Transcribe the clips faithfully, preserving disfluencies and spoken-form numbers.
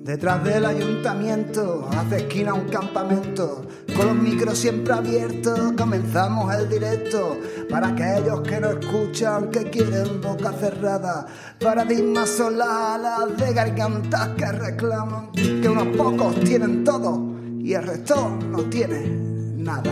Detrás del ayuntamiento, hace esquina un campamento, con los micros siempre abiertos, comenzamos el directo. Para aquellos que no escuchan, que quieren boca cerrada, paradigmas son las alas de gargantas que reclaman que unos pocos tienen todo y el resto no tiene nada.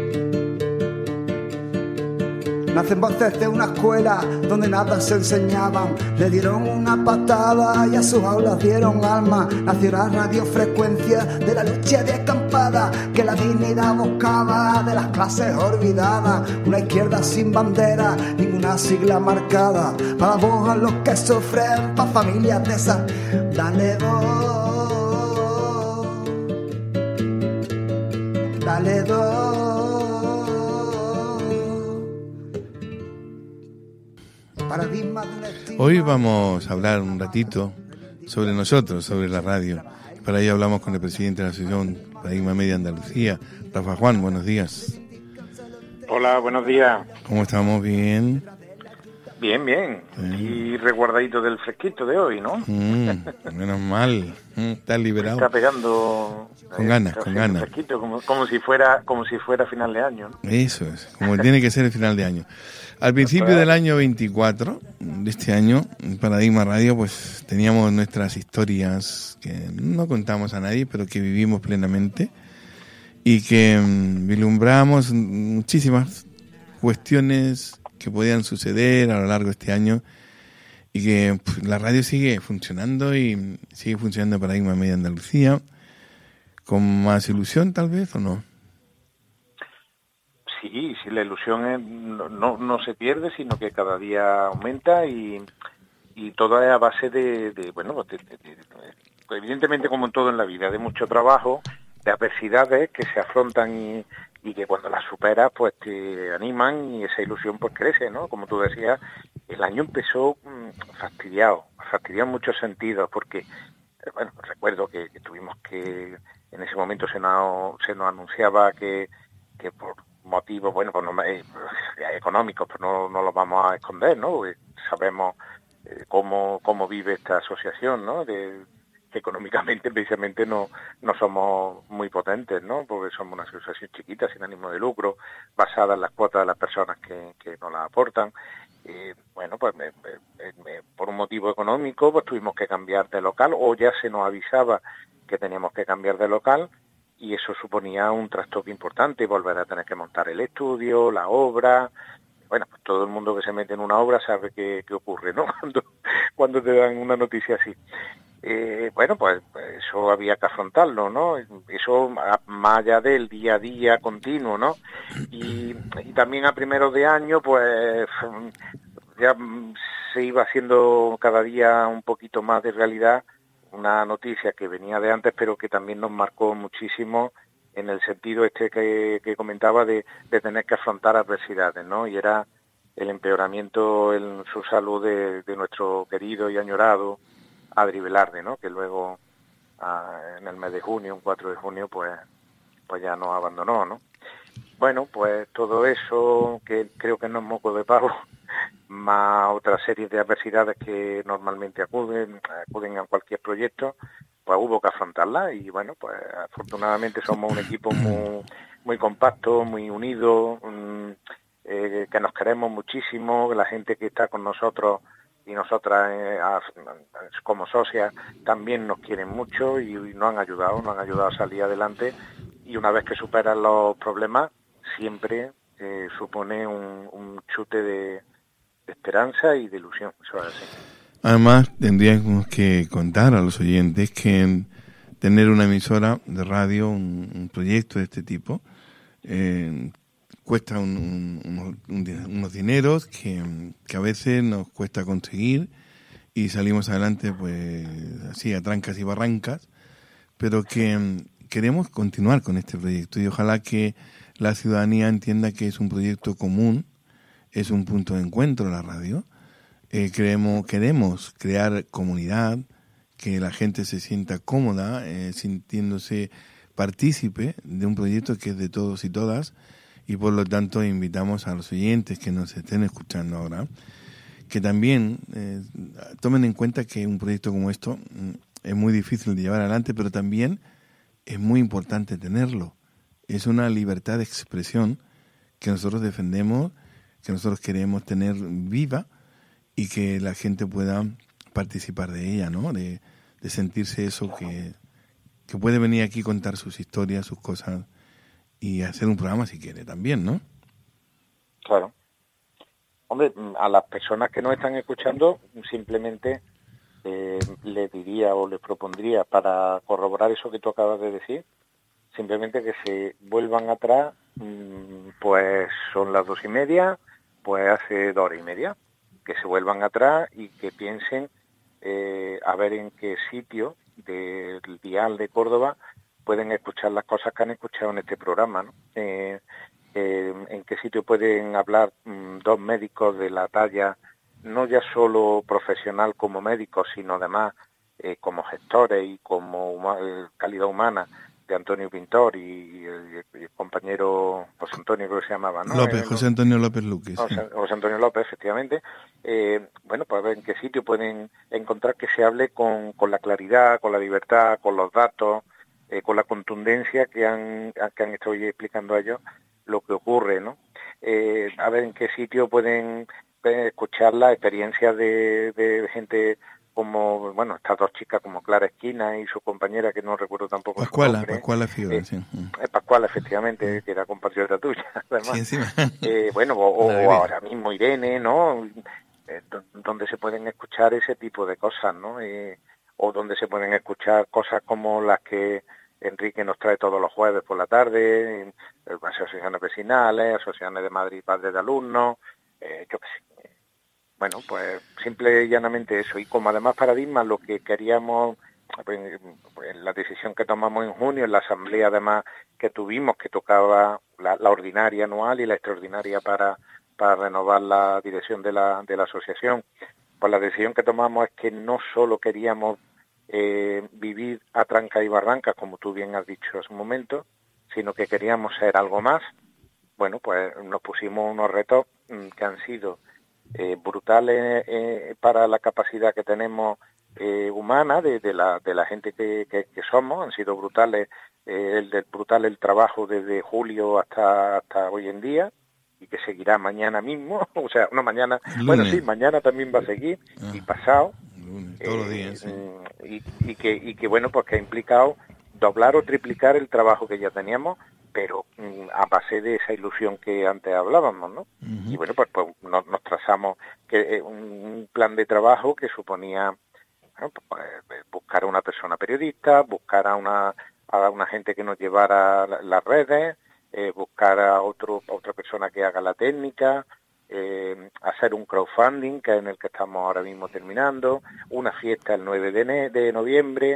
Nacen voces de una escuela donde nada se enseñaban. Le dieron una patada y a sus aulas dieron alma. Nació la radiofrecuencia de la lucha de acampada que la dignidad buscaba de las clases olvidadas. Una izquierda sin bandera, ninguna sigla marcada. Para voz a los que sufren, para familias de esas. Dale voz, dale voz. Hoy vamos a hablar un ratito sobre nosotros, sobre la radio. Para ello hablamos con el presidente de la Asociación Paradigma Media Andalucía, Rafa Juan. Buenos días. Hola, buenos días. ¿Cómo estamos? ¿Bien? Bien, bien. bien. Y resguardadito del fresquito de hoy, ¿no? Mm, menos mal. Mm, está liberado. Está pegando con ganas, con ganas. Fresquito, como, como si fuera, como si fuera final de año, ¿no? Eso es, como tiene que ser el final de año. Al principio del año veinticuatro de este año, en Paradigma Radio, pues teníamos nuestras historias que no contamos a nadie, pero que vivimos plenamente y que um, vislumbramos muchísimas cuestiones que podían suceder a lo largo de este año y que pues, la radio sigue funcionando y sigue funcionando Paradigma Media Andalucía con más ilusión tal vez, ¿o no? Sí, sí, la ilusión es, no, no, no se pierde, sino que cada día aumenta y, y todo es a base de, de bueno, de, de, de, de, evidentemente como en todo en la vida, de mucho trabajo, de adversidades que se afrontan y, y que cuando las superas pues te animan y esa ilusión pues crece, ¿no? Como tú decías, el año empezó mmm, fastidiado, fastidiado en muchos sentidos, porque, bueno, recuerdo que, que tuvimos que, en ese momento se nos, se nos anunciaba que, que por motivos, bueno, pues no, eh, económicos, pues no, no los vamos a esconder, ¿no? Porque sabemos eh, cómo, cómo vive esta asociación, ¿no? De, que económicamente, precisamente, no, no somos muy potentes, ¿no? Porque somos una asociación chiquita, sin ánimo de lucro, basada en las cuotas de las personas que, que nos las aportan. Eh, bueno, pues me, me, me, por un motivo económico, pues tuvimos que cambiar de local, o ya se nos avisaba que teníamos que cambiar de local, y eso suponía un trastoque importante, volver a tener que montar el estudio, la obra. Bueno, pues todo el mundo que se mete en una obra sabe qué, qué ocurre, ¿no? Cuando, cuando te dan una noticia así. Eh, bueno, pues eso había que afrontarlo, ¿no? Eso más allá del día a día continuo, ¿no? Y, y también a primeros de año, pues ya se iba haciendo cada día un poquito más de realidad una noticia que venía de antes, pero que también nos marcó muchísimo en el sentido este que, que comentaba de, de tener que afrontar adversidades, ¿no? Y era el empeoramiento en su salud de, de nuestro querido y añorado Adri Velarde, ¿no? Que luego ah, en el mes de junio, un cuatro de junio, pues, pues ya nos abandonó, ¿no? Bueno, pues todo eso, que creo que no es moco de pavo, más otra serie de adversidades que normalmente acuden, acuden a cualquier proyecto, pues hubo que afrontarlas y bueno, pues afortunadamente somos un equipo muy, muy compacto, muy unido, mmm, eh, que nos queremos muchísimo, la gente que está con nosotros y nosotras eh, como socias también nos quieren mucho y, y nos han ayudado, nos han ayudado a salir adelante y una vez que superan los problemas siempre eh, supone un, un chute de de esperanza y de ilusión, eso es así. Además, tendríamos que contar a los oyentes que tener una emisora de radio, un, un proyecto de este tipo, eh, cuesta un, un, unos, unos dineros que, que a veces nos cuesta conseguir y salimos adelante pues así a trancas y barrancas, pero que queremos continuar con este proyecto y ojalá que la ciudadanía entienda que es un proyecto común. Es un punto de encuentro la radio. Eh, creemos, queremos crear comunidad, que la gente se sienta cómoda, eh, sintiéndose partícipe de un proyecto que es de todos y todas, y por lo tanto invitamos a los oyentes que nos estén escuchando ahora, que también eh, tomen en cuenta que un proyecto como esto es muy difícil de llevar adelante, pero también es muy importante tenerlo. Es una libertad de expresión que nosotros defendemos, que nosotros queremos tener viva y que la gente pueda participar de ella, ¿no? De, de sentirse eso, que, que puede venir aquí a contar sus historias, sus cosas y hacer un programa si quiere también, ¿no? Claro. Hombre, a las personas que nos están escuchando, simplemente eh, les diría o les propondría, para corroborar eso que tú acabas de decir, simplemente que se vuelvan atrás, pues son las dos y media, pues hace dos horas y media, que se vuelvan atrás y que piensen eh, a ver en qué sitio del dial de Córdoba pueden escuchar las cosas que han escuchado en este programa, ¿no? Eh, eh, en qué sitio pueden hablar mmm, dos médicos de la talla, no ya solo profesional como médicos, sino además eh, como gestores y como huma, eh, calidad humana, de Antonio Pintor y, y, el, y el compañero José Antonio, creo que se llamaba, ¿no? López, José Antonio López Luque. José, Sí. José Antonio López, efectivamente. Eh, bueno, pues a ver en qué sitio pueden encontrar que se hable con, con la claridad, con la libertad, con los datos, eh, con la contundencia que han, que han estado hoy explicando a ellos lo que ocurre, ¿no? Eh, a ver en qué sitio pueden eh, escuchar las experiencias de, de gente como, bueno, estas dos chicas como Clara Esquina y su compañera, que no recuerdo tampoco Pascuala, su nombre. Pascuala Figura, eh, sí. Eh, Pascuala, efectivamente, que era compatriota tuya, además. Sí, encima. Eh, bueno, o, o ahora mismo Irene, ¿no? Eh, donde se pueden escuchar ese tipo de cosas, ¿no? Eh, o donde se pueden escuchar cosas como las que Enrique nos trae todos los jueves por la tarde, eh, asociaciones vecinales, asociaciones de Madrid, padres de alumnos, eh, yo qué sé. Bueno, pues simple y llanamente eso. Y como además Paradigma, lo que queríamos, pues, pues, la decisión que tomamos en junio, en la asamblea además que tuvimos, que tocaba la, la ordinaria anual y la extraordinaria para, para renovar la dirección de la, de la asociación, pues la decisión que tomamos es que no solo queríamos eh, vivir a tranca y barranca, como tú bien has dicho hace un momento, sino que queríamos ser algo más. Bueno, pues nos pusimos unos retos mmm, que han sido eh, brutales eh, para la capacidad que tenemos eh, humana de, de la de la gente que, que, que somos. Han sido brutales eh, el, el brutal el trabajo desde julio hasta hasta hoy en día, y que seguirá mañana mismo, o sea, no mañana, Lunes. Bueno, sí, mañana también va a seguir, ah, y pasado, lunes, todos eh, los días, sí. y, y que y que bueno, pues que ha implicado doblar o triplicar el trabajo que ya teníamos, pero mm, a base de esa ilusión que antes hablábamos, ¿no? Uh-huh. Y bueno, pues, pues nos, nos trazamos que eh, un plan de trabajo que suponía, bueno, pues, buscar a una persona periodista, buscar a una a una gente que nos llevara la, las redes, eh, buscar a otro a otra persona que haga la técnica, eh, hacer un crowdfunding, que es en el que estamos ahora mismo terminando, una fiesta el nueve de, ne- de noviembre,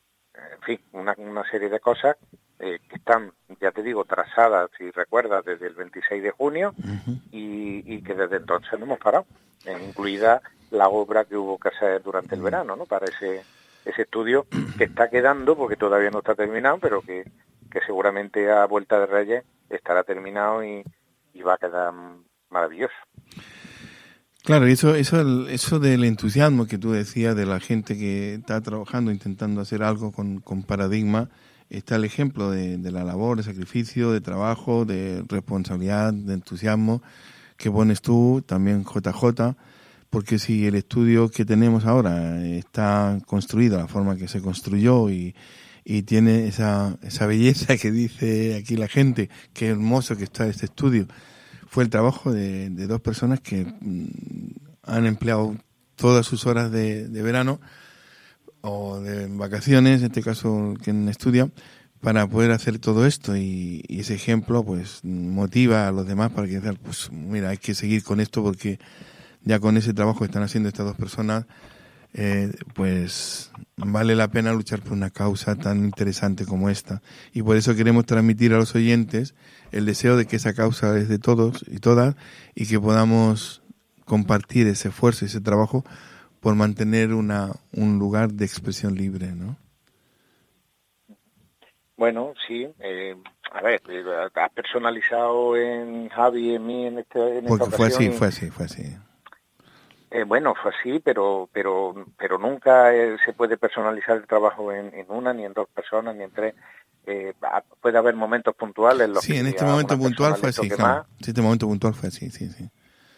en fin, una, una serie de cosas eh, que están, ya te digo, trazadas, si recuerdas, desde el veintiséis de junio, uh-huh. y, y que desde entonces no hemos parado, eh, incluida la obra que hubo que hacer durante el verano, ¿no? Para ese ese estudio que está quedando, porque todavía no está terminado, pero que, que seguramente a Vuelta de Reyes estará terminado y, y va a quedar maravilloso. Claro, eso, eso, eso del entusiasmo que tú decías de la gente que está trabajando, intentando hacer algo con, con Paradigma, está el ejemplo de, de la labor, de sacrificio, de trabajo, de responsabilidad, de entusiasmo que pones tú, también J J, porque si el estudio que tenemos ahora está construido de la forma que se construyó y, y tiene esa, esa belleza que dice aquí la gente, qué hermoso que está este estudio, fue el trabajo de, de dos personas que mmm, han empleado todas sus horas de, de verano o de vacaciones, en este caso quien estudia, para poder hacer todo esto, y, y ese ejemplo pues motiva a los demás para que digan, pues mira, hay que seguir con esto, porque ya con ese trabajo que están haciendo estas dos personas, eh, pues vale la pena luchar por una causa tan interesante como esta. Y por eso queremos transmitir a los oyentes el deseo de que esa causa es de todos y todas, y que podamos compartir ese esfuerzo y ese trabajo por mantener una un lugar de expresión libre, ¿no? Bueno, sí. Eh, a ver, has personalizado en Javi y en mí en, este, en esta Porque ocasión. fue así, fue así, fue así. Eh, bueno, fue así, pero pero pero nunca eh, se puede personalizar el trabajo en, en una, ni en dos personas, ni en tres. Eh, puede haber momentos puntuales en los sí, que en este momento puntual fue así, claro. Sí, este momento puntual fue así, sí, sí.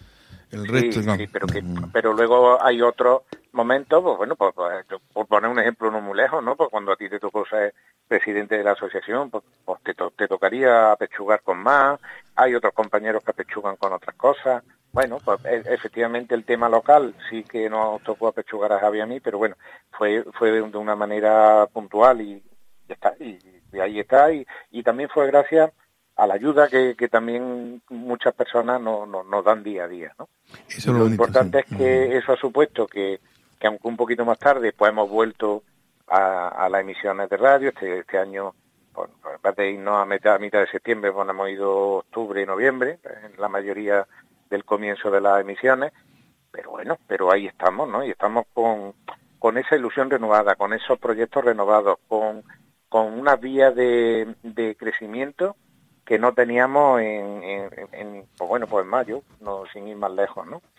El sí, resto, claro. Sí, pero que uh-huh. pero luego hay otros momentos, pues bueno, pues, pues, por poner un ejemplo no muy lejos, ¿no? Pues cuando a ti te tocó ser presidente de la asociación, pues, pues te, to- te tocaría apechugar con más, hay otros compañeros que apechugan con otras cosas. Bueno, pues e- efectivamente el tema local sí que nos tocó apechugar a Javi y a mí, pero bueno, fue fue de una manera puntual y ya está, y, y ahí está, y, y también fue gracias a la ayuda que, que también muchas personas nos no, no dan día a día, ¿no? Eso Y lo bonito, importante sí. es que uh-huh. eso ha supuesto que, que aunque un poquito más tarde, pues hemos vuelto a, a las emisiones de radio. Este, este año, pues, en vez de irnos a mitad, a mitad de septiembre, pues hemos ido octubre y noviembre, en la mayoría del comienzo de las emisiones, pero bueno, pero ahí estamos, ¿no? Y estamos con, con esa ilusión renovada, con esos proyectos renovados, con, con una vía de, de crecimiento que no teníamos en, en, en pues bueno, pues en mayo, no, sin ir más lejos, ¿no?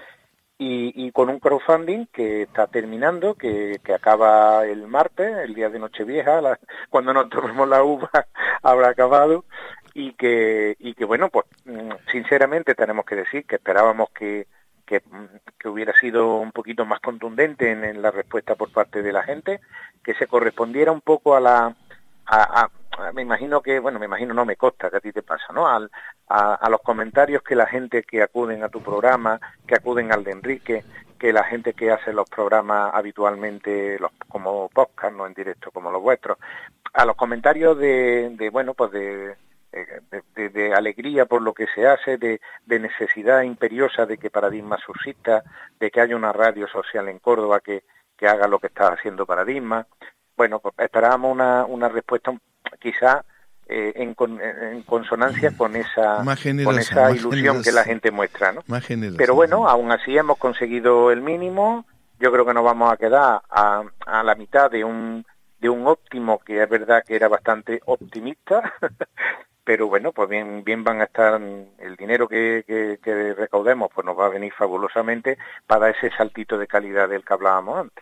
Y, y con un crowdfunding que está terminando, que, que acaba el martes, el día de Nochevieja, la, cuando nos tomemos la uva habrá acabado, y que, y que bueno, pues sinceramente tenemos que decir que esperábamos que, que, que hubiera sido un poquito más contundente en, en la respuesta por parte de la gente, que se correspondiera un poco a la... A, a, me imagino que, bueno, me imagino, no me consta que a ti te pasa, ¿no? Al, a, a los comentarios que la gente que acuden a tu programa, que acuden al de Enrique, que la gente que hace los programas habitualmente, los como podcast, no en directo como los vuestros, a los comentarios de, de bueno, pues de, de, de, de alegría por lo que se hace, de, de necesidad imperiosa de que Paradigma subsista, de que haya una radio social en Córdoba que, que haga lo que está haciendo Paradigma. Bueno, pues esperábamos una, una respuesta quizá eh, en, con, en consonancia con esa generosa, con esa ilusión generosa, que la gente muestra, ¿no? Más generosa, pero bueno, sí. Aún así hemos conseguido el mínimo. Yo creo que nos vamos a quedar a, a la mitad de un de un óptimo que es verdad que era bastante optimista, pero bueno, pues bien bien van a estar, el dinero que, que, que recaudemos pues nos va a venir fabulosamente para ese saltito de calidad del que hablábamos antes.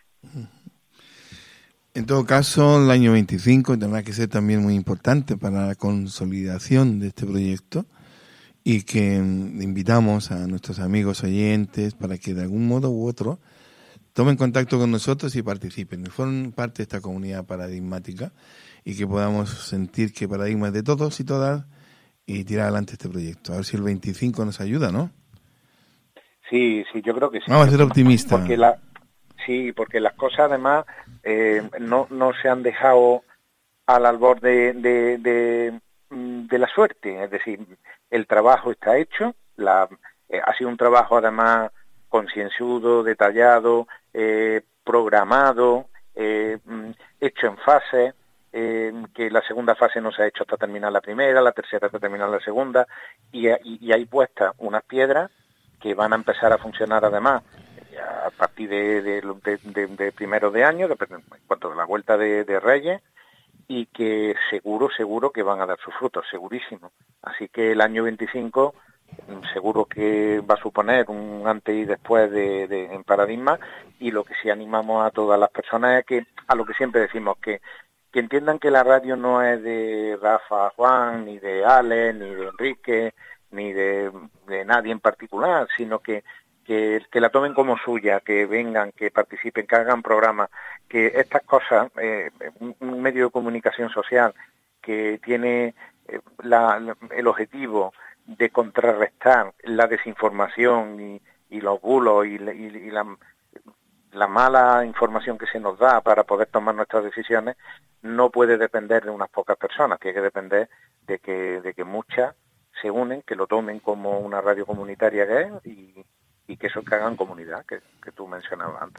En todo caso, el año veinticinco tendrá que ser también muy importante para la consolidación de este proyecto, y que invitamos a nuestros amigos oyentes para que de algún modo u otro tomen contacto con nosotros y participen, y formen parte de esta comunidad paradigmática, y que podamos sentir que Paradigma es de todos y todas y tirar adelante este proyecto. A ver si el veinticinco nos ayuda, ¿no? Sí, sí, yo creo que sí. Vamos a ser optimistas. Porque la... Sí, porque las cosas además eh, no, no se han dejado al albor de, de, de, de la suerte, es decir, el trabajo está hecho, la, eh, ha sido un trabajo además concienzudo, detallado, eh, programado, eh, hecho en fases, eh, que la segunda fase no se ha hecho hasta terminar la primera, la tercera hasta terminar la segunda, y, y, y hay puestas unas piedras que van a empezar a funcionar además a partir de, de, de, de, de primero de año, de, en cuanto a la vuelta de, de Reyes, y que seguro, seguro que van a dar sus frutos, segurísimo. Así que el año veinticinco seguro que va a suponer un antes y después de, de, en Paradigma, y lo que sí animamos a todas las personas es que, a lo que siempre decimos, que, que entiendan que la radio no es de Rafa, Juan, ni de Ale, ni de Enrique, ni de, de nadie en particular, sino que Que, que la tomen como suya, que vengan, que participen, que hagan programas, que estas cosas, eh, un, un medio de comunicación social que tiene eh, la, el objetivo de contrarrestar la desinformación y, y los bulos y, y, y la, la mala información que se nos da para poder tomar nuestras decisiones, no puede depender de unas pocas personas, tiene que depender de que, de que muchas se unen, que lo tomen como una radio comunitaria que es, y y que eso que hagan comunidad, que, que tú mencionabas antes.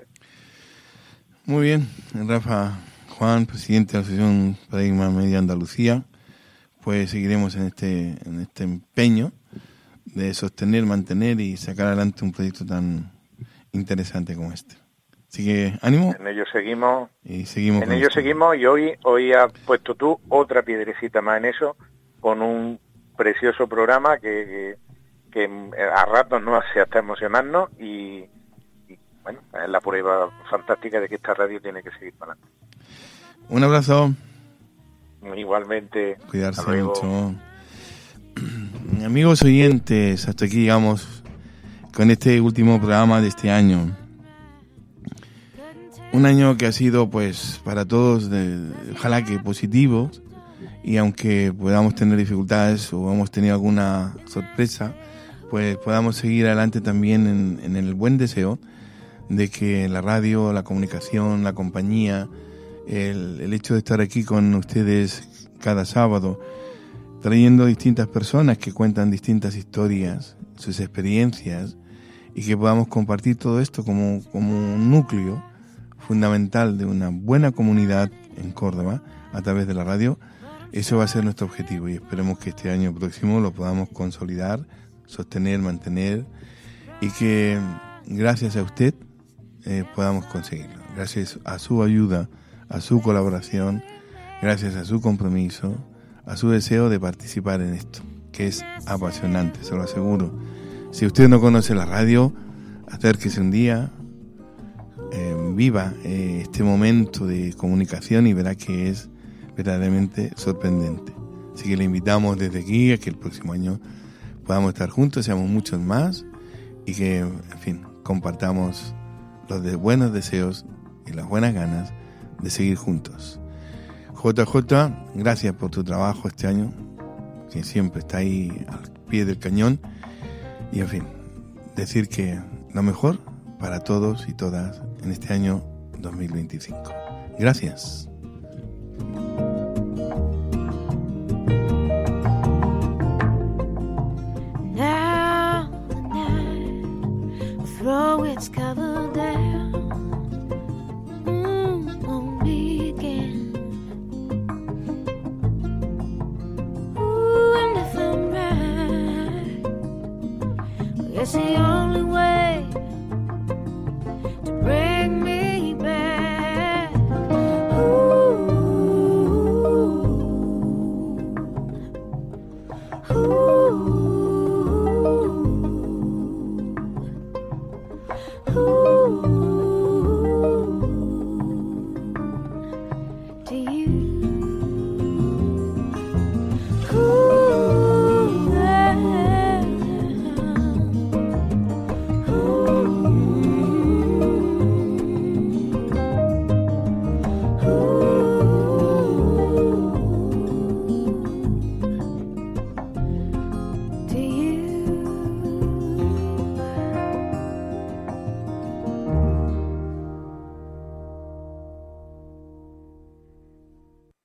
Muy bien, Rafa, Juan, presidente de la Asociación Paradigma Media Andalucía, pues seguiremos en este en este empeño de sostener, mantener y sacar adelante un proyecto tan interesante como este. Así que ánimo. En ello seguimos. Y seguimos. En ello seguimos, y hoy hoy has puesto tú otra piedrecita más en eso, con un precioso programa que, que que a ratos nos hace hasta emocionarnos, y, y bueno, es la prueba fantástica de que esta radio tiene que seguir para adelante. Un abrazo. Igualmente. Cuidarse mucho. Amigos oyentes, hasta aquí llegamos con este último programa de este año. Un año que ha sido, pues, para todos, de, ojalá que positivo, y aunque podamos tener dificultades o hemos tenido alguna sorpresa, pues podamos seguir adelante también en, en el buen deseo de que la radio, la comunicación, la compañía, el, el hecho de estar aquí con ustedes cada sábado, trayendo distintas personas que cuentan distintas historias, sus experiencias, y que podamos compartir todo esto como, como un núcleo fundamental de una buena comunidad en Córdoba a través de la radio. Eso va a ser nuestro objetivo y esperemos que este año próximo lo podamos consolidar, sostener, mantener, y que gracias a usted eh, podamos conseguirlo. Gracias a su ayuda, a su colaboración, gracias a su compromiso, a su deseo de participar en esto, que es apasionante, se lo aseguro. Si usted no conoce la radio, acérquese un día, eh, viva eh, este momento de comunicación y verá que es verdaderamente sorprendente. Así que le invitamos desde aquí a que el próximo año podamos estar juntos, seamos muchos más y que, en fin, compartamos los de buenos deseos y las buenas ganas de seguir juntos. J J, gracias por tu trabajo este año, que siempre está ahí al pie del cañón. Y en fin, decir que lo mejor para todos y todas en este año dos mil veinticinco. Gracias.